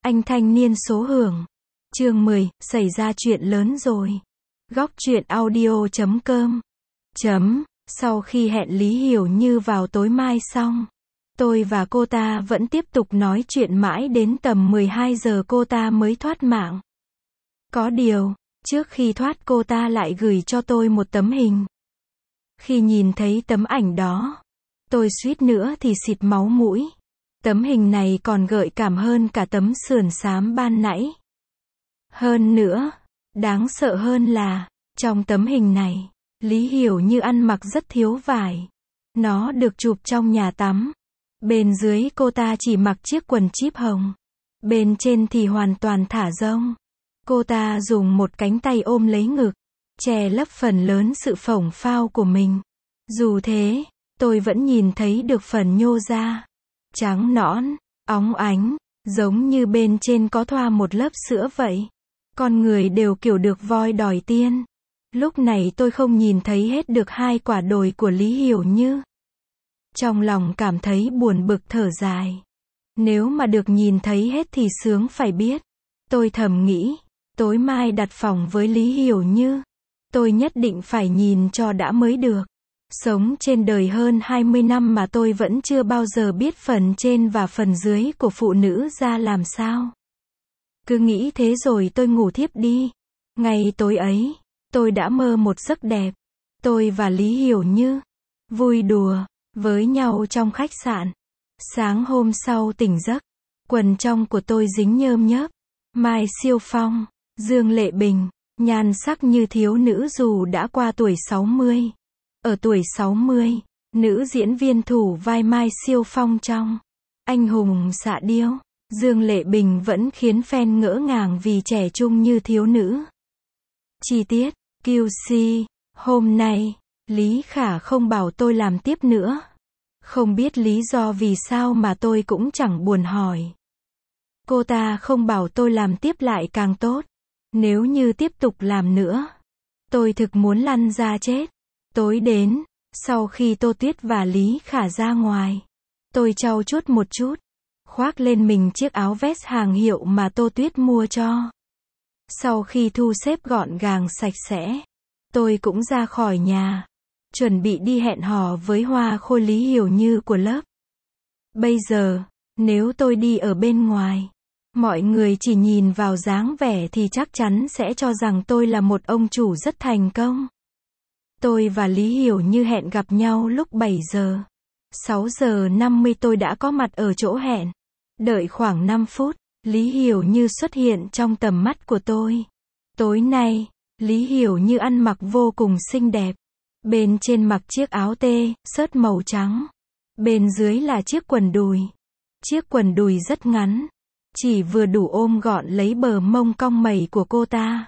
Anh thanh niên số hưởng. Chương 10, xảy ra chuyện lớn rồi. Góc truyện audio.com. Sau khi hẹn Lý Hiểu Như vào tối mai xong, tôi và cô ta vẫn tiếp tục nói chuyện mãi đến tầm 12 giờ cô ta mới thoát mạng. Có điều, trước khi thoát cô ta lại gửi cho tôi một tấm hình. Khi nhìn thấy tấm ảnh đó, tôi suýt nữa thì xịt máu mũi. Tấm hình này còn gợi cảm hơn cả tấm sườn xám ban nãy. Hơn nữa, đáng sợ hơn là, trong tấm hình này, Lý Hiểu Như ăn mặc rất thiếu vải. Nó được chụp trong nhà tắm. Bên dưới cô ta chỉ mặc chiếc quần chíp hồng. Bên trên thì hoàn toàn thả rông. Cô ta dùng một cánh tay ôm lấy ngực, che lấp phần lớn sự phồng phao của mình. Dù thế, tôi vẫn nhìn thấy được phần nhô ra. Trắng nõn, óng ánh, giống như bên trên có thoa một lớp sữa vậy. Con người đều kiểu được voi đòi tiên. Lúc này tôi không nhìn thấy hết được hai quả đồi của Lý Hiểu Như. Trong lòng cảm thấy buồn bực thở dài. Nếu mà được nhìn thấy hết thì sướng phải biết. Tôi thầm nghĩ, tối mai đặt phòng với Lý Hiểu Như, tôi nhất định phải nhìn cho đã mới được. Sống trên đời hơn 20 năm mà tôi vẫn chưa bao giờ biết phần trên và phần dưới của phụ nữ ra làm sao. Cứ nghĩ thế rồi tôi ngủ thiếp đi. Ngày tối ấy, tôi đã mơ một giấc đẹp. Tôi và Lý Hiểu Như vui đùa với nhau trong khách sạn. Sáng hôm sau tỉnh giấc, quần trong của tôi dính nhơm nhớp. Mai Siêu Phong, Dương Lệ Bình, nhan sắc như thiếu nữ dù đã qua tuổi 60. Ở tuổi 60, nữ diễn viên thủ vai Mai Siêu Phong trong Anh hùng xạ điêu, Dương Lệ Bình vẫn khiến fan ngỡ ngàng vì trẻ trung như thiếu nữ. Chi tiết, QC, hôm nay, Lý Khả không bảo tôi làm tiếp nữa. Không biết lý do vì sao mà tôi cũng chẳng buồn hỏi. Cô ta không bảo tôi làm tiếp lại càng tốt. Nếu như tiếp tục làm nữa, tôi thực muốn lăn ra chết. Tối đến, sau khi Tô Tuyết và Lý Khả ra ngoài, tôi trau chuốt một chút, khoác lên mình chiếc áo vest hàng hiệu mà Tô Tuyết mua cho. Sau khi thu xếp gọn gàng sạch sẽ, tôi cũng ra khỏi nhà, chuẩn bị đi hẹn hò với Hoa Khôi Lý Hiểu Như của lớp. Bây giờ, nếu tôi đi ở bên ngoài, mọi người chỉ nhìn vào dáng vẻ thì chắc chắn sẽ cho rằng tôi là một ông chủ rất thành công. Tôi và Lý Hiểu Như hẹn gặp nhau lúc 7 giờ. 6 giờ 50 tôi đã có mặt ở chỗ hẹn. Đợi khoảng 5 phút, Lý Hiểu Như xuất hiện trong tầm mắt của tôi. Tối nay, Lý Hiểu Như ăn mặc vô cùng xinh đẹp. Bên trên mặc chiếc áo tê, sớt màu trắng. Bên dưới là chiếc quần đùi. Chiếc quần đùi rất ngắn, chỉ vừa đủ ôm gọn lấy bờ mông cong mẩy của cô ta,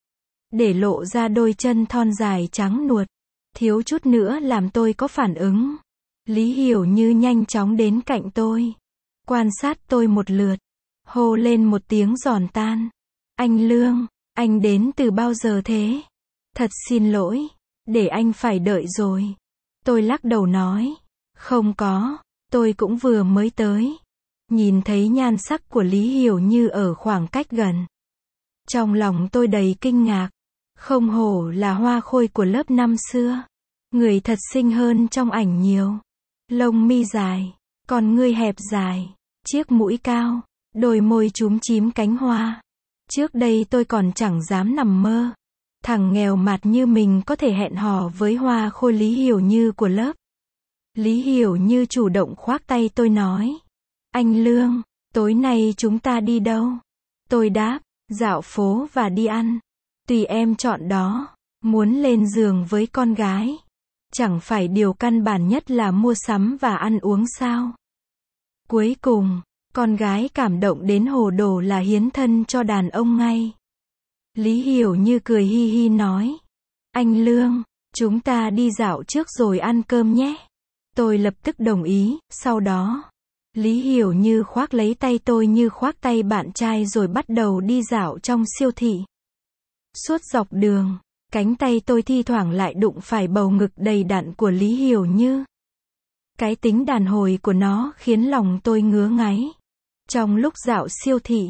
để lộ ra đôi chân thon dài trắng nuột. Thiếu chút nữa làm tôi có phản ứng. Lý Hiểu Như nhanh chóng đến cạnh tôi, quan sát tôi một lượt, hô lên một tiếng giòn tan. Anh Lương, anh đến từ bao giờ thế? Thật xin lỗi, để anh phải đợi rồi. Tôi lắc đầu nói, không có, tôi cũng vừa mới tới. Nhìn thấy nhan sắc của Lý Hiểu Như ở khoảng cách gần, trong lòng tôi đầy kinh ngạc. Không hổ là Hoa Khôi của lớp năm xưa. Người thật xinh hơn trong ảnh nhiều. Lông mi dài, con ngươi hẹp dài, chiếc mũi cao, đôi môi chúm chím cánh hoa. Trước đây tôi còn chẳng dám nằm mơ. Thằng nghèo mạt như mình có thể hẹn hò với Hoa Khôi Lý Hiểu Như của lớp. Lý Hiểu Như chủ động khoác tay tôi nói, anh Lương, tối nay chúng ta đi đâu? Tôi đáp, dạo phố và đi ăn. Tùy em chọn đó. Muốn lên giường với con gái, chẳng phải điều căn bản nhất là mua sắm và ăn uống sao? Cuối cùng, con gái cảm động đến hồ đồ là hiến thân cho đàn ông ngay. Lý Hiểu Như cười hi hi nói, anh Lương, chúng ta đi dạo trước rồi ăn cơm nhé. Tôi lập tức đồng ý. Sau đó, Lý Hiểu Như khoác lấy tay tôi như khoác tay bạn trai rồi bắt đầu đi dạo trong siêu thị. Suốt dọc đường, cánh tay tôi thi thoảng lại đụng phải bầu ngực đầy đặn của Lý Hiểu Như. Cái tính đàn hồi của nó khiến lòng tôi ngứa ngáy. Trong lúc dạo siêu thị,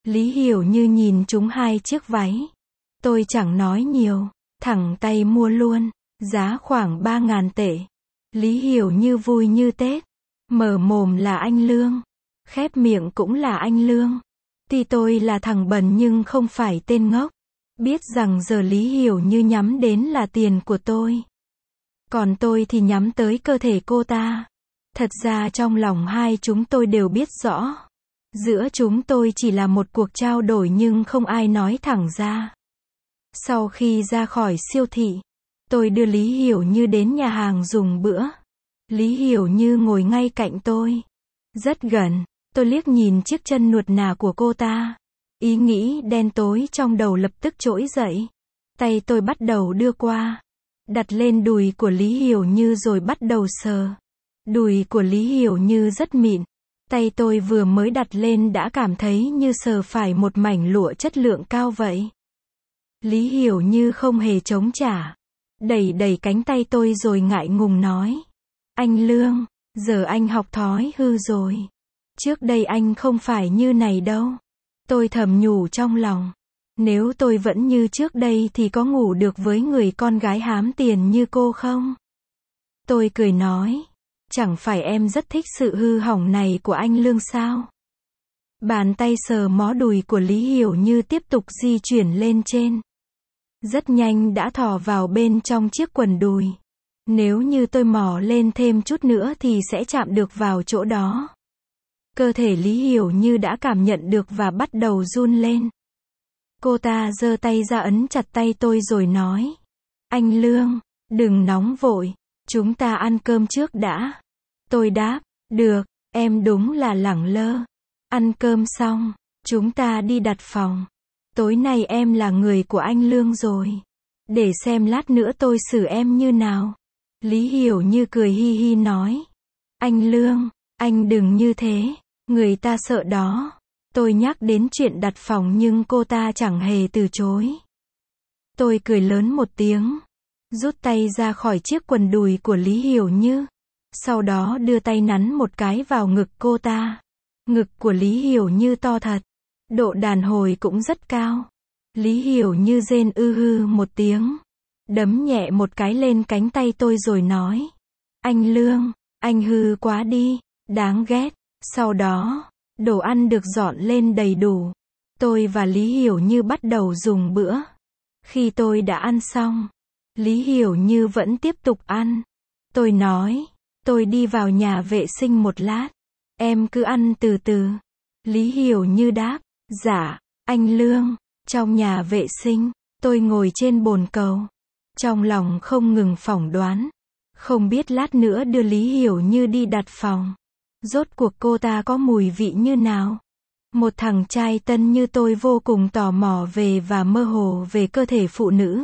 Lý Hiểu Như nhìn chúng 2 chiếc váy. Tôi chẳng nói nhiều, thẳng tay mua luôn, giá khoảng 3.000 tệ. Lý Hiểu Như vui như Tết. Mở mồm là anh Lương, khép miệng cũng là anh Lương. Tuy tôi là thằng bẩn nhưng không phải tên ngốc. Biết rằng giờ Lý Hiểu Như nhắm đến là tiền của tôi. Còn tôi thì nhắm tới cơ thể cô ta. Thật ra trong lòng hai chúng tôi đều biết rõ. Giữa chúng tôi chỉ là một cuộc trao đổi nhưng không ai nói thẳng ra. Sau khi ra khỏi siêu thị, tôi đưa Lý Hiểu Như đến nhà hàng dùng bữa. Lý Hiểu Như ngồi ngay cạnh tôi. Rất gần, tôi liếc nhìn chiếc chân nuột nà của cô ta. Ý nghĩ đen tối trong đầu lập tức trỗi dậy. Tay tôi bắt đầu đưa qua, đặt lên đùi của Lý Hiểu Như rồi bắt đầu sờ. Đùi của Lý Hiểu Như rất mịn. Tay tôi vừa mới đặt lên đã cảm thấy như sờ phải một mảnh lụa chất lượng cao vậy. Lý Hiểu Như không hề chống trả. Đẩy đẩy cánh tay tôi rồi ngại ngùng nói. Anh Lương, giờ anh học thói hư rồi. Trước đây anh không phải như này đâu. Tôi thầm nhủ trong lòng. Nếu tôi vẫn như trước đây thì có ngủ được với người con gái hám tiền như cô không? Tôi cười nói. Chẳng phải em rất thích sự hư hỏng này của anh Lương sao? Bàn tay sờ mó đùi của Lý Hiểu Như tiếp tục di chuyển lên trên. Rất nhanh đã thò vào bên trong chiếc quần đùi. Nếu như tôi mò lên thêm chút nữa thì sẽ chạm được vào chỗ đó. Cơ thể Lý Hiểu Như đã cảm nhận được và bắt đầu run lên. Cô ta giơ tay ra ấn chặt tay tôi rồi nói. Anh Lương, đừng nóng vội, chúng ta ăn cơm trước đã. Tôi đáp, được, em đúng là lẳng lơ. Ăn cơm xong, chúng ta đi đặt phòng. Tối nay em là người của anh Lương rồi. Để xem lát nữa tôi xử em như nào. Lý Hiểu Như cười hi hi nói. Anh Lương, anh đừng như thế, người ta sợ đó. Tôi nhắc đến chuyện đặt phòng nhưng cô ta chẳng hề từ chối. Tôi cười lớn một tiếng, rút tay ra khỏi chiếc quần đùi của Lý Hiểu Như. Sau đó đưa tay nắn một cái vào ngực cô ta. Ngực của Lý Hiểu Như to thật. Độ đàn hồi cũng rất cao. Lý Hiểu Như rên ư hư một tiếng. Đấm nhẹ một cái lên cánh tay tôi rồi nói. Anh Lương, anh hư quá đi, đáng ghét. Sau đó, đồ ăn được dọn lên đầy đủ. Tôi và Lý Hiểu Như bắt đầu dùng bữa. Khi tôi đã ăn xong, Lý Hiểu Như vẫn tiếp tục ăn. Tôi nói, tôi đi vào nhà vệ sinh một lát. Em cứ ăn từ từ. Lý Hiểu Như đáp, dạ, anh Lương. Trong nhà vệ sinh, tôi ngồi trên bồn cầu. Trong lòng không ngừng phỏng đoán. Không biết lát nữa đưa Lý Hiểu Như đi đặt phòng. Rốt cuộc cô ta có mùi vị như nào? Một thằng trai tân như tôi vô cùng tò mò về và mơ hồ về cơ thể phụ nữ.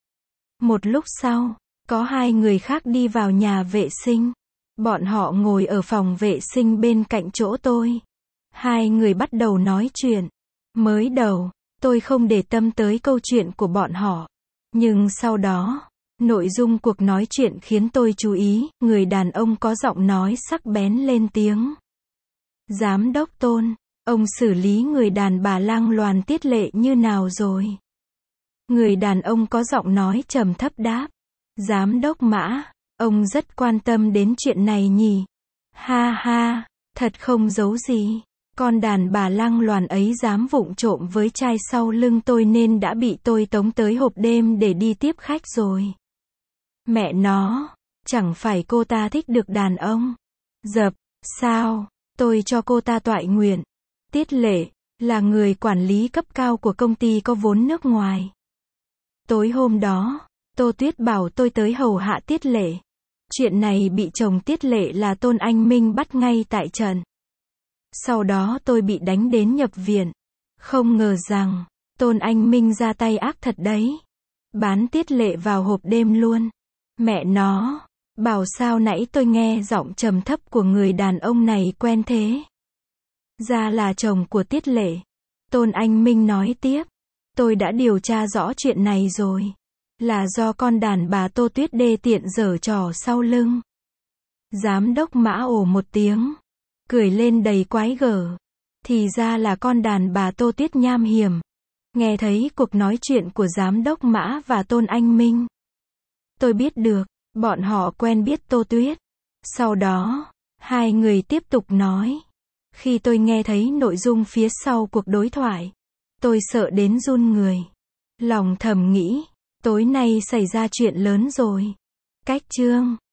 Một lúc sau, có 2 người khác đi vào nhà vệ sinh. Bọn họ ngồi ở phòng vệ sinh bên cạnh chỗ tôi. 2 người bắt đầu nói chuyện. Mới đầu, tôi không để tâm tới câu chuyện của bọn họ. Nhưng sau đó, nội dung cuộc nói chuyện khiến tôi chú ý. Người đàn ông có giọng nói sắc bén lên tiếng. Giám đốc Tôn, ông xử lý người đàn bà Lang Loàn Tiết Lệ như nào rồi? Người đàn ông có giọng nói trầm thấp đáp. Giám đốc Mã, ông rất quan tâm đến chuyện này nhỉ? Ha ha, thật không giấu gì. Con đàn bà Lang Loàn ấy dám vụng trộm với trai sau lưng tôi nên đã bị tôi tống tới hộp đêm để đi tiếp khách rồi. Mẹ nó, chẳng phải cô ta thích được đàn ông? Dập, sao? Tôi cho cô ta toại nguyện. Tiết Lệ, là người quản lý cấp cao của công ty có vốn nước ngoài. Tối hôm đó, Tô Tuyết bảo tôi tới hầu hạ Tiết Lệ. Chuyện này bị chồng Tiết Lệ là Tôn Anh Minh bắt ngay tại trận. Sau đó tôi bị đánh đến nhập viện. Không ngờ rằng, Tôn Anh Minh ra tay ác thật đấy. Bán Tiết Lệ vào hộp đêm luôn. Mẹ nó, bảo sao nãy tôi nghe giọng trầm thấp của người đàn ông này quen thế. Ra là chồng của Tiết Lệ. Tôn Anh Minh nói tiếp. Tôi đã điều tra rõ chuyện này rồi. Là do con đàn bà Tô Tuyết đê tiện giở trò sau lưng. Giám đốc Mã ồ một tiếng. Cười lên đầy quái gở. Thì ra là con đàn bà Tô Tuyết nham hiểm. Nghe thấy cuộc nói chuyện của giám đốc Mã và Tôn Anh Minh. Tôi biết được, bọn họ quen biết Tô Tuyết. Sau đó, hai người tiếp tục nói. Khi tôi nghe thấy nội dung phía sau cuộc đối thoại, tôi sợ đến run người. Lòng thầm nghĩ, tối nay xảy ra chuyện lớn rồi. Cách chương